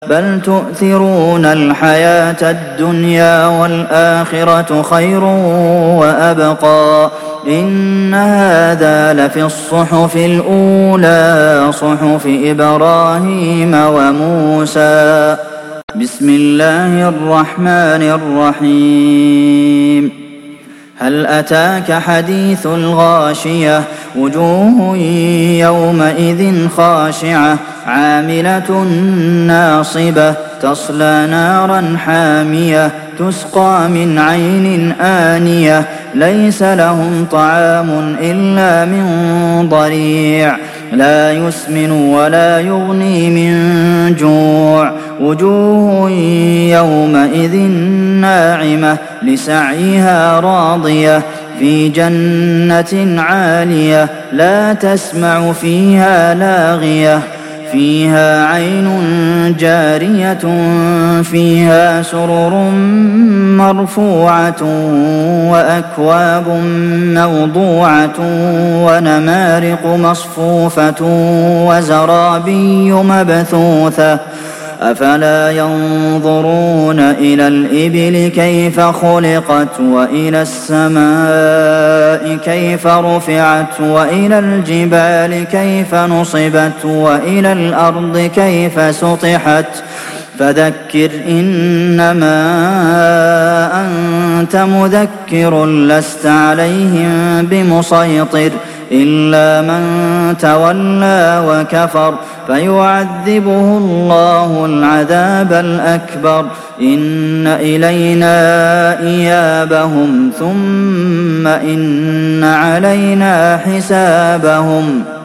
بل تؤثرون الحياة الدنيا والآخرة خير وأبقى إن هذا لفي الصحف الأولى صحف إبراهيم وموسى. بسم الله الرحمن الرحيم. هل أتاك حديث الغاشية وجوه يومئذ خاشعة عاملة ناصبة تصلى نارا حامية تسقى من عين آنية ليس لهم طعام إلا من ضريع لا يسمن ولا يغني من جوع وجوه يومئذ ناعمة لسعيها راضية في جنة عالية لا تسمع فيها لاغية فيها عين جارية فيها سرر مرفوعة وأكواب موضوعة ونمارق مصفوفة وزرابي مبثوثة أفلا ينظرون إلى الإبل كيف خلقت وإلى السماء كيف رفعت وإلى الجبال كيف نصبت وإلى الأرض كيف سطحت فذكر إنما أنت مذكر لست عليهم بمسيطر إلا من تولى وكفر فيعذبه الله العذاب الأكبر إن إلينا إيابهم ثم إن علينا حسابهم.